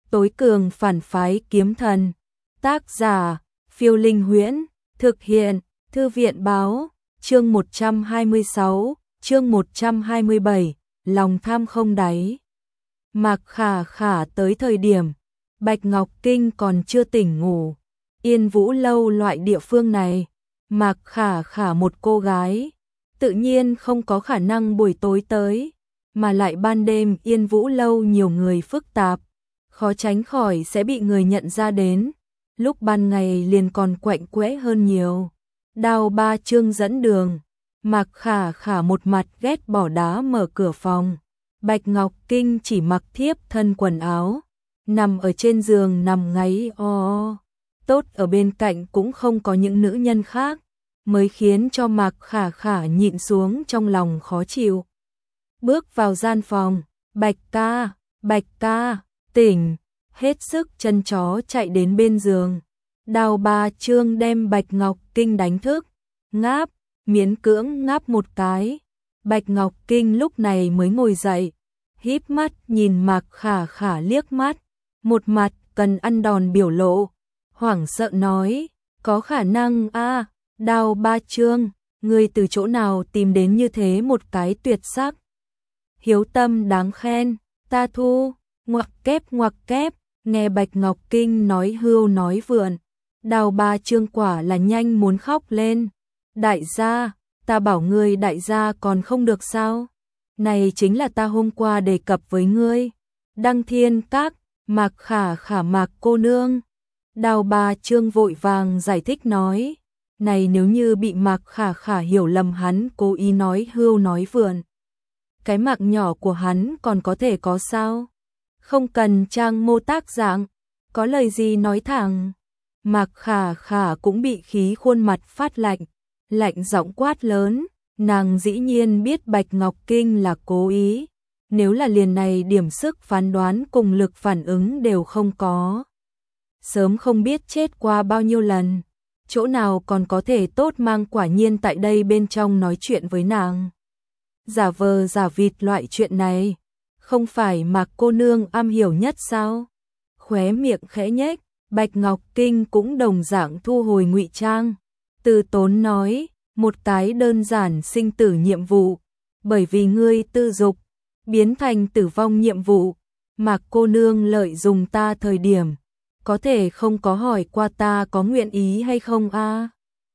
Tối cường phản phái kiếm thần. Tác giả, Phiêu Linh Huyễn. Thực hiện, Thư viện Báo. Chương 126, chương 127, lòng tham không đáy. Mạc Khả Khả tới thời điểm Bạch Ngọc Kinh còn chưa tỉnh ngủ. Yên Vũ Lâu loại địa phương này, Mạc Khả Khả một cô gái, tự nhiên không có khả năng buổi tối tới, mà lại ban đêm Yên Vũ Lâu nhiều người phức tạp, khó tránh khỏi sẽ bị người nhận ra đến, lúc ban ngày liền còn quạnh quẽ hơn nhiều. Đào Ba Chương dẫn đường, Mạc Khả Khả một mặt ghét bỏ đá mở cửa phòng. Bạch Ngọc Kinh chỉ mặc thiếp thân quần áo, nằm ở trên giường nằm ngáy o. Tốt ở bên cạnh cũng không có những nữ nhân khác, mới khiến cho Mạc Khả Khả nhịn xuống trong lòng khó chịu. Bước vào gian phòng, Bạch ca, tỉnh, hết sức chân chó chạy đến bên giường. Đào Ba Chương đem Bạch Ngọc Kinh đánh thức, ngáp, miễn cưỡng ngáp một cái. Bạch Ngọc Kinh lúc này mới ngồi dậy, híp mắt nhìn Mạc Khả Khả liếc mắt, một mặt cần ăn đòn biểu lộ, hoảng sợ nói, có khả năng a, Đào Ba Chương, ngươi từ chỗ nào tìm đến như thế một cái tuyệt sắc. Hiếu tâm đáng khen, ta thu, ngoặc kép, nghe Bạch Ngọc Kinh nói hưu nói vượn. Đào Ba Chương quả là nhanh muốn khóc lên. Đại gia, ta bảo ngươi đại gia còn không được sao? Này chính là ta hôm qua đề cập với ngươi. Đăng Thiên Các, Mạc Khả Khả Mạc cô nương. Đào Ba Chương vội vàng giải thích nói. Này nếu như bị Mạc Khả Khả hiểu lầm hắn cố ý nói hưu nói vượn. Cái Mạc nhỏ của hắn còn có thể có sao? Không cần trang mô tác dạng, có lời gì nói thẳng. Mạc Khả Khả cũng bị khí khuôn mặt phát lạnh, lạnh giọng quát lớn, nàng dĩ nhiên biết Bạch Ngọc Kinh là cố ý, nếu là liền này điểm sức phán đoán cùng lực phản ứng đều không có. Sớm không biết chết qua bao nhiêu lần, chỗ nào còn có thể tốt mang quả nhiên tại đây bên trong nói chuyện với nàng. Giả vờ giả vịt loại chuyện này, không phải Mạc cô nương am hiểu nhất sao? Khóe miệng khẽ nhếch, Bạch Ngọc Kinh cũng đồng dạng thu hồi ngụy trang, từ tốn nói, một cái đơn giản sinh tử nhiệm vụ, bởi vì ngươi tư dục, biến thành tử vong nhiệm vụ, Mạc cô nương lợi dùng ta thời điểm, có thể không có hỏi qua ta có nguyện ý hay không a?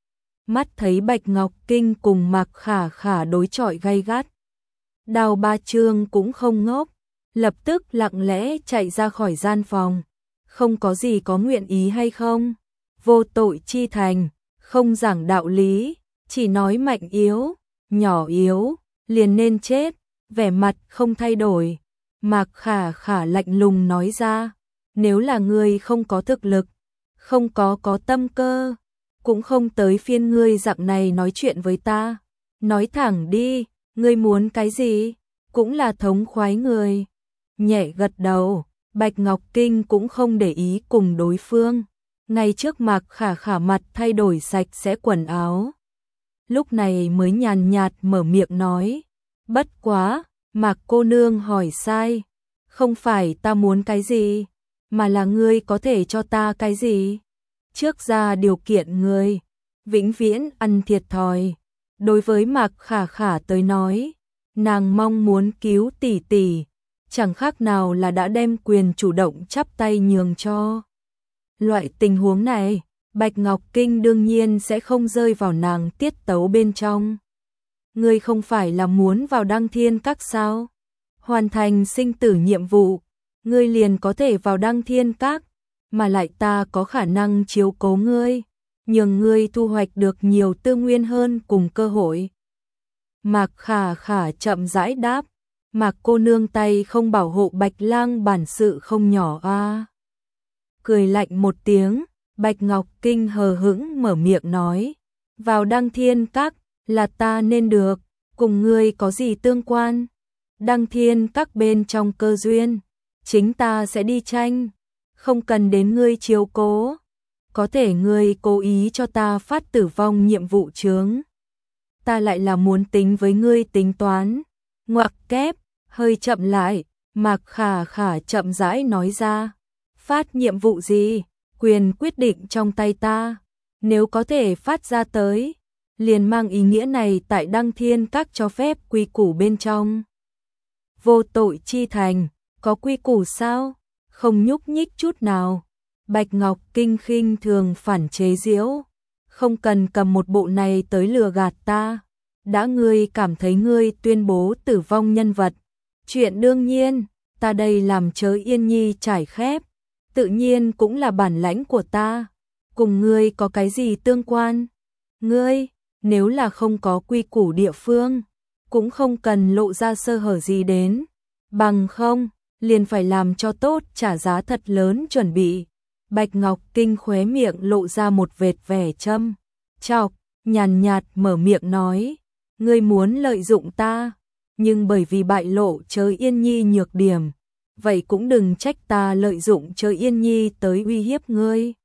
Mắt thấy Bạch Ngọc Kinh cùng Mạc Khả Khả đối chọi gay gắt, Đào Ba Chương cũng không ngốc, lập tức lặng lẽ chạy ra khỏi gian phòng. Không có gì có nguyện ý hay không, vô tội chi thành, không giảng đạo lý, chỉ nói mạnh yếu, nhỏ yếu, liền nên chết, vẻ mặt không thay đổi. Mạc Khả Khả lạnh lùng nói ra, nếu là ngươi không có thực lực, không có tâm cơ, cũng không tới phiên ngươi dạng này nói chuyện với ta. Nói thẳng đi, ngươi muốn cái gì, cũng là thống khoái người. Nhẹ gật đầu. Bạch Ngọc Kinh cũng không để ý cùng đối phương, ngay trước Mạc Khả Khả mặt thay đổi sạch sẽ quần áo. Lúc này mới nhàn nhạt mở miệng nói, bất quá, Mạc cô nương hỏi sai, không phải ta muốn cái gì, mà là ngươi có thể cho ta cái gì. Trước ra điều kiện ngươi, vĩnh viễn ăn thiệt thòi. Đối với Mạc Khả Khả tới nói, nàng mong muốn cứu tỷ tỷ, chẳng khác nào là đã đem quyền chủ động chắp tay nhường cho. Loại tình huống này, Bạch Ngọc Kinh đương nhiên sẽ không rơi vào nàng tiết tấu bên trong. Ngươi không phải là muốn vào Đăng Thiên Các sao? Hoàn thành sinh tử nhiệm vụ, ngươi liền có thể vào Đăng Thiên Các, mà lại ta có khả năng chiếu cố ngươi, nhường ngươi thu hoạch được nhiều tư nguyên hơn cùng cơ hội. Mạc Khả Khả chậm rãi đáp. Mạc cô nương tay không bảo hộ Bạch Lang bản sự không nhỏ a. Cười lạnh một tiếng, Bạch Ngọc Kinh hờ hững mở miệng nói, vào Đăng Thiên Các là ta nên được, cùng ngươi có gì tương quan? Đăng Thiên Các bên trong cơ duyên, chính ta sẽ đi tranh, không cần đến ngươi chiếu cố. Có thể ngươi cố ý cho ta phát tử vong nhiệm vụ chướng, ta lại là muốn tính với ngươi tính toán. Ngoặc kép, hơi chậm lại, Mạc Khả Khả chậm rãi nói ra, Phát nhiệm vụ gì? Quyền quyết định trong tay ta. Nếu có thể phát ra tới, liền mang ý nghĩa này tại Đăng Thiên Các cho phép quy củ bên trong. Vô tội chi thành, có quy củ sao? Không nhúc nhích chút nào. Bạch Ngọc Kinh khinh thường phản chế giễu. Không cần cầm một bộ này tới lừa gạt ta. Đã ngươi cảm thấy ngươi tuyên bố tử vong nhân vật. Chuyện đương nhiên, ta đây làm chớ yên nhi trải khép. Tự nhiên cũng là bản lãnh của ta. Cùng ngươi có cái gì tương quan? Ngươi, nếu là không có quy củ địa phương, cũng không cần lộ ra sơ hở gì đến. Bằng không, liền phải làm cho tốt trả giá thật lớn chuẩn bị. Bạch Ngọc Kinh khóe miệng lộ ra một vệt vẻ châm chọc, nhàn nhạt mở miệng nói, ngươi muốn lợi dụng ta, nhưng bởi vì bại lộ Chớ Yên Nhi nhược điểm, vậy cũng đừng trách ta lợi dụng Chớ Yên Nhi tới uy hiếp ngươi.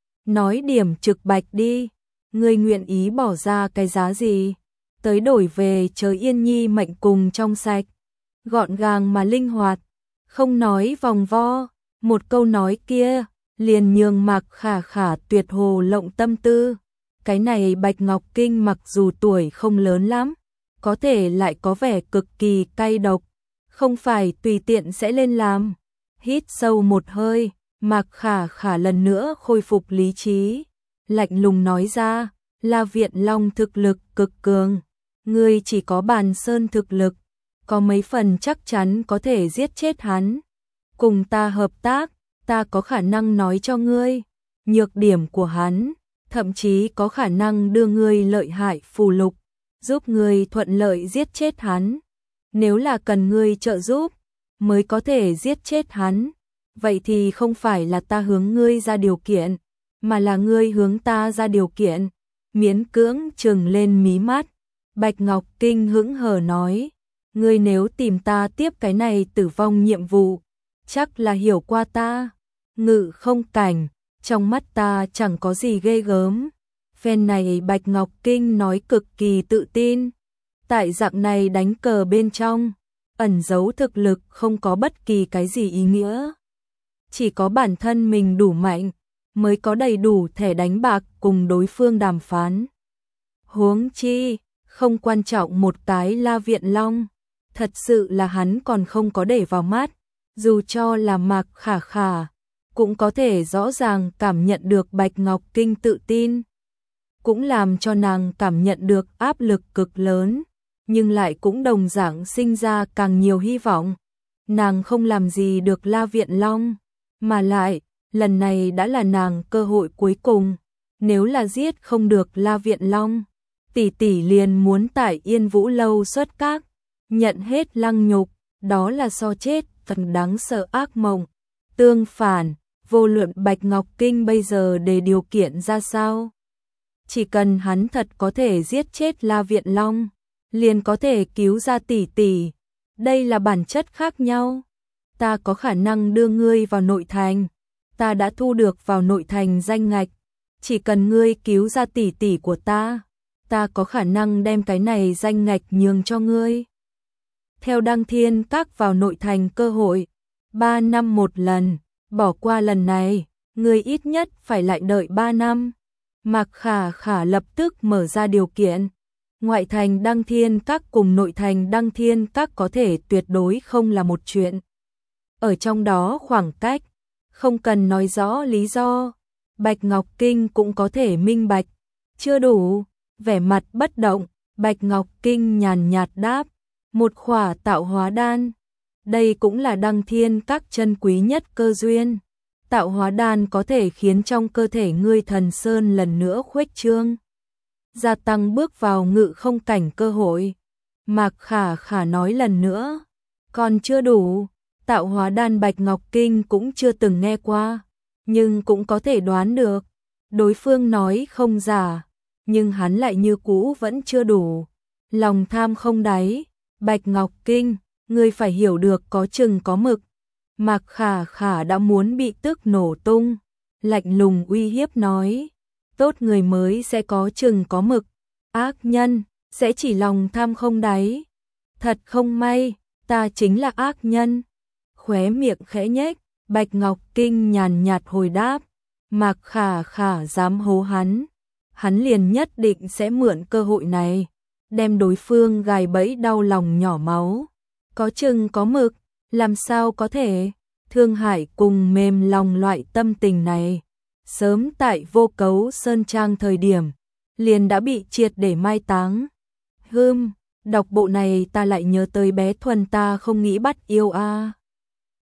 Nói điểm trực bạch đi, ngươi nguyện ý bỏ ra cái giá gì, tới đổi về Chớ Yên Nhi mệnh cùng trong sạch, gọn gàng mà linh hoạt, không nói vòng vo, một câu nói kia liền nhường Mạc Khả Khả tuyệt hồ lộng tâm tư. Cái này Bạch Ngọc Kinh mặc dù tuổi không lớn lắm, có thể lại có vẻ cực kỳ cay độc, không phải tùy tiện sẽ lên làm. Hít sâu một hơi, Mạc Khả Khả lần nữa khôi phục lý trí, lạnh lùng nói ra, La Viện Long thực lực cực cường, ngươi chỉ có Bàn Sơn thực lực, có mấy phần chắc chắn có thể giết chết hắn. Cùng ta hợp tác, ta có khả năng nói cho ngươi nhược điểm của hắn, thậm chí có khả năng đưa ngươi lợi hại phù lục, giúp ngươi thuận lợi giết chết hắn. Nếu là cần ngươi trợ giúp mới có thể giết chết hắn, vậy thì không phải là ta hướng ngươi ra điều kiện, mà là ngươi hướng ta ra điều kiện. Miễn cưỡng trừng lên mí mắt, Bạch Ngọc Kinh hững hờ nói, ngươi nếu tìm ta tiếp cái này tử vong nhiệm vụ, chắc là hiểu qua ta. Ngự không cảnh, trong mắt ta chẳng có gì ghê gớm. Phen này Bạch Ngọc Kinh nói cực kỳ tự tin. Tại dạng này đánh cờ bên trong, ẩn giấu thực lực không có bất kỳ cái gì ý nghĩa. Chỉ có bản thân mình đủ mạnh, mới có đầy đủ thẻ đánh bạc cùng đối phương đàm phán. Huống chi, không quan trọng một cái La Viện Long, thật sự là hắn còn không có để vào mắt, dù cho là Mạc Khả Khả, cũng có thể rõ ràng cảm nhận được Bạch Ngọc Kinh tự tin, cũng làm cho nàng cảm nhận được áp lực cực lớn, nhưng lại cũng đồng dạng sinh ra càng nhiều hy vọng. Nàng không làm gì được La Viện Long, mà lại, lần này đã là nàng cơ hội cuối cùng, nếu là giết không được La Viện Long, tỷ tỷ liền muốn tại Yên Vũ Lâu xuất các, nhận hết lăng nhục, đó là so chết phần đáng sợ ác mộng. Tương phản, vô luận Bạch Ngọc Kinh bây giờ để điều kiện ra sao, chỉ cần hắn thật có thể giết chết La Viện Long, liền có thể cứu ra tỷ tỷ. Đây là bản chất khác nhau. Ta có khả năng đưa ngươi vào nội thành, ta đã thu được vào nội thành danh ngạch, chỉ cần ngươi cứu ra tỷ tỷ của ta, ta có khả năng đem cái này danh ngạch nhường cho ngươi. Theo Đăng Thiên Các vào nội thành cơ hội 3 năm một lần, bỏ qua lần này, ngươi ít nhất phải lại đợi 3 năm. Mạc Khả Khả lập tức mở ra điều kiện. Ngoại thành Đăng Thiên Các cùng nội thành Đăng Thiên Các có thể tuyệt đối không là một chuyện. Ở trong đó khoảng cách, không cần nói rõ lý do, Bạch Ngọc Kinh cũng có thể minh bạch. Chưa đủ, vẻ mặt bất động, Bạch Ngọc Kinh nhàn nhạt đáp, một khỏa tạo hóa đan. Đây cũng là Đăng Thiên Các chân quý nhất cơ duyên. Tạo hóa đan có thể khiến trong cơ thể ngươi thần sơn lần nữa khuếch trương, gia tăng bước vào ngự không cảnh cơ hội. Mạc Khả Khả nói lần nữa, còn chưa đủ, tạo hóa đan Bạch Ngọc Kinh cũng chưa từng nghe qua, nhưng cũng có thể đoán được. Đối phương nói không giả, nhưng hắn lại như cũ vẫn chưa đủ. Lòng tham không đáy, Bạch Ngọc Kinh, ngươi phải hiểu được có chừng có mực. Mạc Khả Khả đã muốn bị tức nổ tung, lạnh lùng uy hiếp nói, tốt người mới sẽ có chừng có mực, ác nhân sẽ chỉ lòng tham không đáy. Thật không may, ta chính là ác nhân. Khóe miệng khẽ nhếch, Bạch Ngọc Kinh nhàn nhạt hồi đáp, Mạc Khả Khả dám hố hắn liền nhất định sẽ mượn cơ hội này, đem đối phương gài bẫy đau lòng nhỏ máu. Có chừng có mực, làm sao có thể, thương hại cùng mềm lòng loại tâm tình này. Sớm tại Vô Cấu Sơn Trang thời điểm, liền đã bị triệt để mai táng. Đọc bộ này ta lại nhớ tới bé Thuần ta không nghĩ bắt yêu a.